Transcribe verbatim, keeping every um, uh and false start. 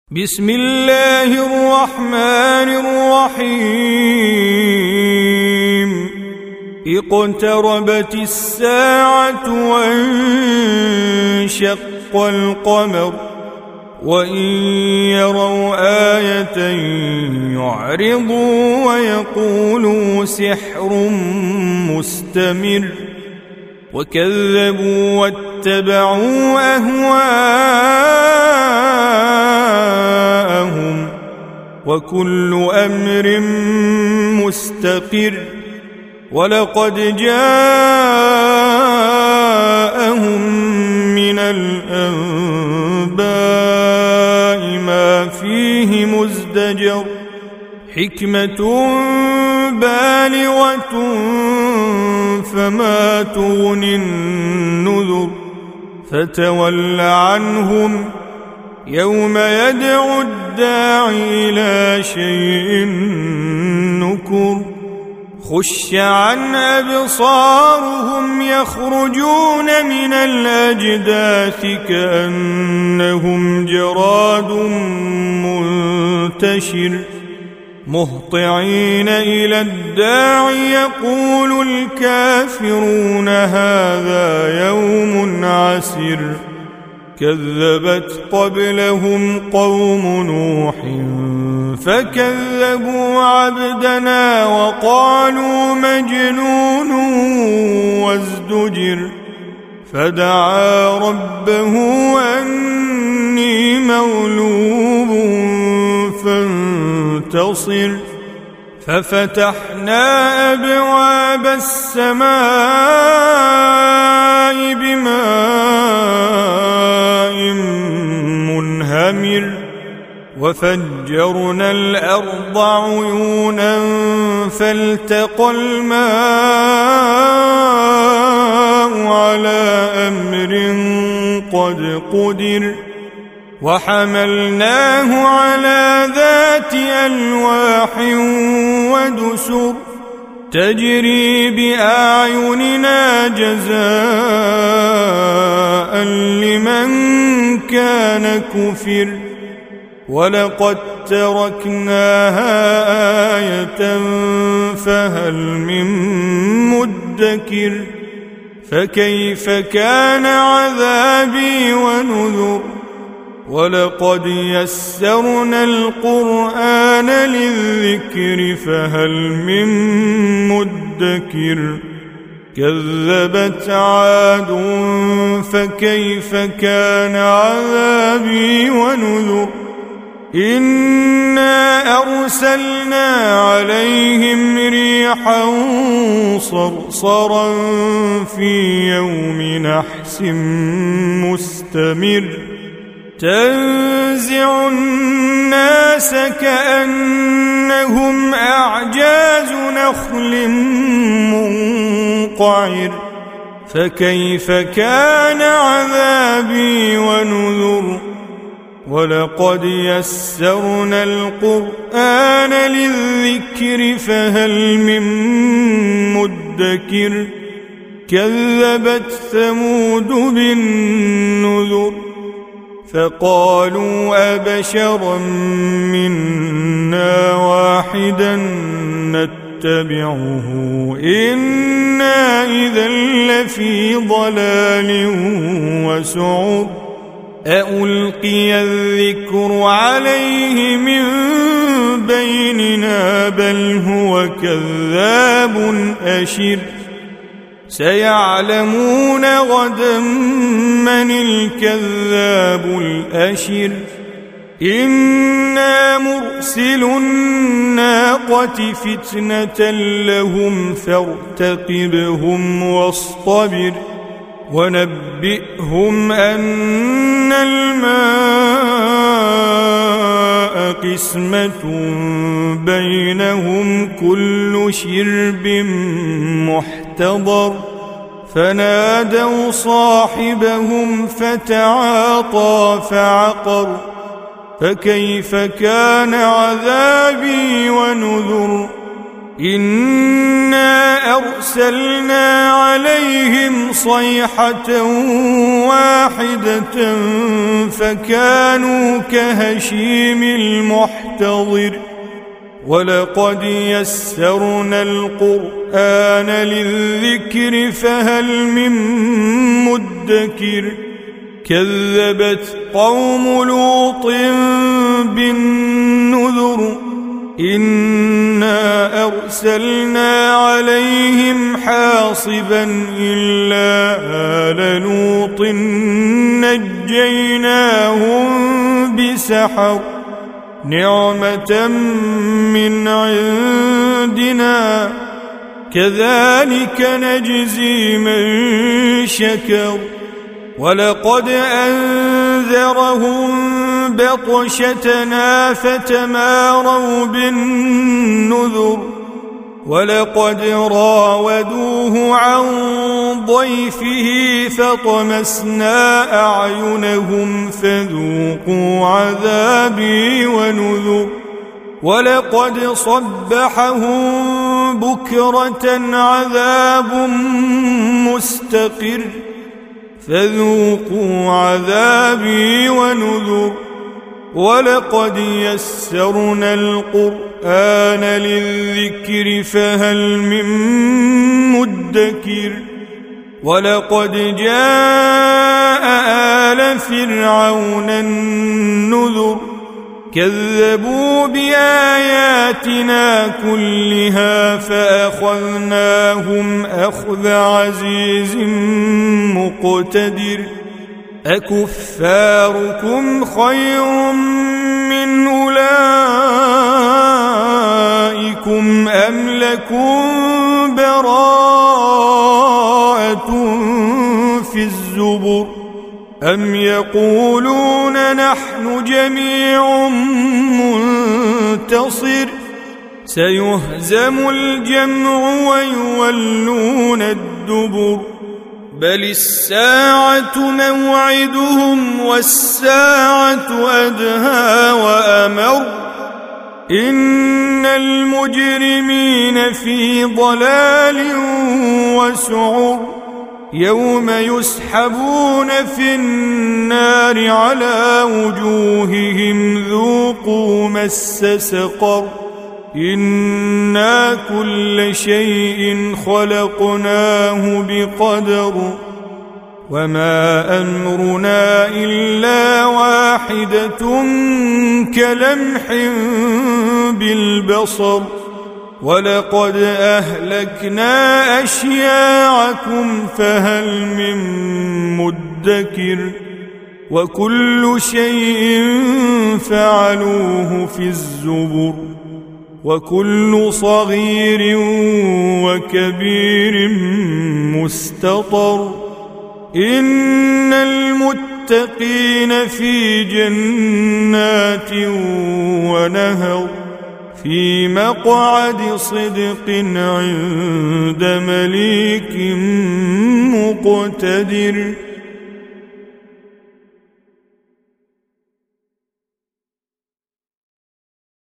بسم الله الرحمن الرحيم اقتربت الساعة وانشق القمر وإن يروا آية يعرضوا ويقولوا سحر مستمر وكذبوا واتبعوا أهواءهم وكل أمر مستقر ولقد جاءهم من الأنباء ما فيه مزدجر حكمة بالغة فما تغني النذر فتول عنهم يوم يدعو الداعي إلى شيء نكر خش عن أبصارهم يخرجون من الأجداث كأنهم جراد منتشر مهطعين إلى الداعي يقول الكافرون هذا يوم عسر كذبت قبلهم قوم نوح فكذبوا عبدنا وقالوا مجنون وازدجر فدعا ربه أني مغلوب فانتصر ففتحنا أبواب السماء بماء منهمر وفجرنا الأرض عيونا فالتقى الماء على أمر قد قدر وحملناه على ذات ألواح ودسر تجري بأعيننا جزاء لمن كان كفر ولقد تركناها آية فهل من مدكر فكيف كان عذابي ونذر ولقد يسرنا القرآن للذكر فهل من مدكر كذبت عاد فكيف كان عذابي ونذر إنا أرسلنا عليهم ريحا صرصرا في يوم نحس مستمر تنزع الناس كأنهم أعجاز نخل منقعر فكيف كان عذابي ونذر ولقد يسرنا القرآن للذكر فهل من مدكر كذبت ثمود بالنذر فقالوا أبشرا منا واحدا نتبعه إنا إذا لفي ضلال وسعر أألقي الذكر عليه من بيننا بل هو كذاب أشر سيعلمون غدا من الكذاب الأشر إنا مرسل الناقة فتنة لهم فارتقبهم واصطبر ونبئهم أن الماء قسمة بينهم كل شرب محتضر فنادوا صاحبهم فتعاطى فعقر فكيف كان عذابي ونذر إنا أرسلنا عليهم صيحة واحدة فكانوا كهشيم المحتضر ولقد يسرنا القرآن للذكر فهل من مدكر كذبت قوم لوط بالنذر إنا أرسلنا عليهم حاصبا إلا آل لوط نجيناهم بسحر نعمة من عندنا كذلك نجزي من شكر ولقد أنذرهم بطشتنا فتماروا بالنذر ولقد راودوه عن ضيفه فطمسنا أعينهم فذوقوا عذابي ونذر ولقد صبحهم بكرة عذاب مستقر فذوقوا عذابي ونذر ولقد يسرنا القرآن للذكر فهل من مدكر ولقد جاء آل فرعون النذر كذبوا بآياتنا كلها فأخذناهم أخذ عزيز مقتدر أكفاركم خير من أولئكم أم لكم براءة في الزبر أم يقولون نحن جميع منتصر سيهزم الجمع ويولون الدبر بل الساعة موعدهم والساعة أدهى وأمر إن المجرمين في ضلال وسعر يوم يسحبون في النار على وجوههم ذوقوا مس سقر إنا كل شيء خلقناه بقدر وما أمرنا إلا واحدة كلمح بالبصر ولقد أهلكنا أشياعكم فهل من مدكر وكل شيء فعلوه في الزبر وكل صغير وكبير مستطر إن المتقين في جنات ونهر في مقعد صدق عند مليك مقتدر.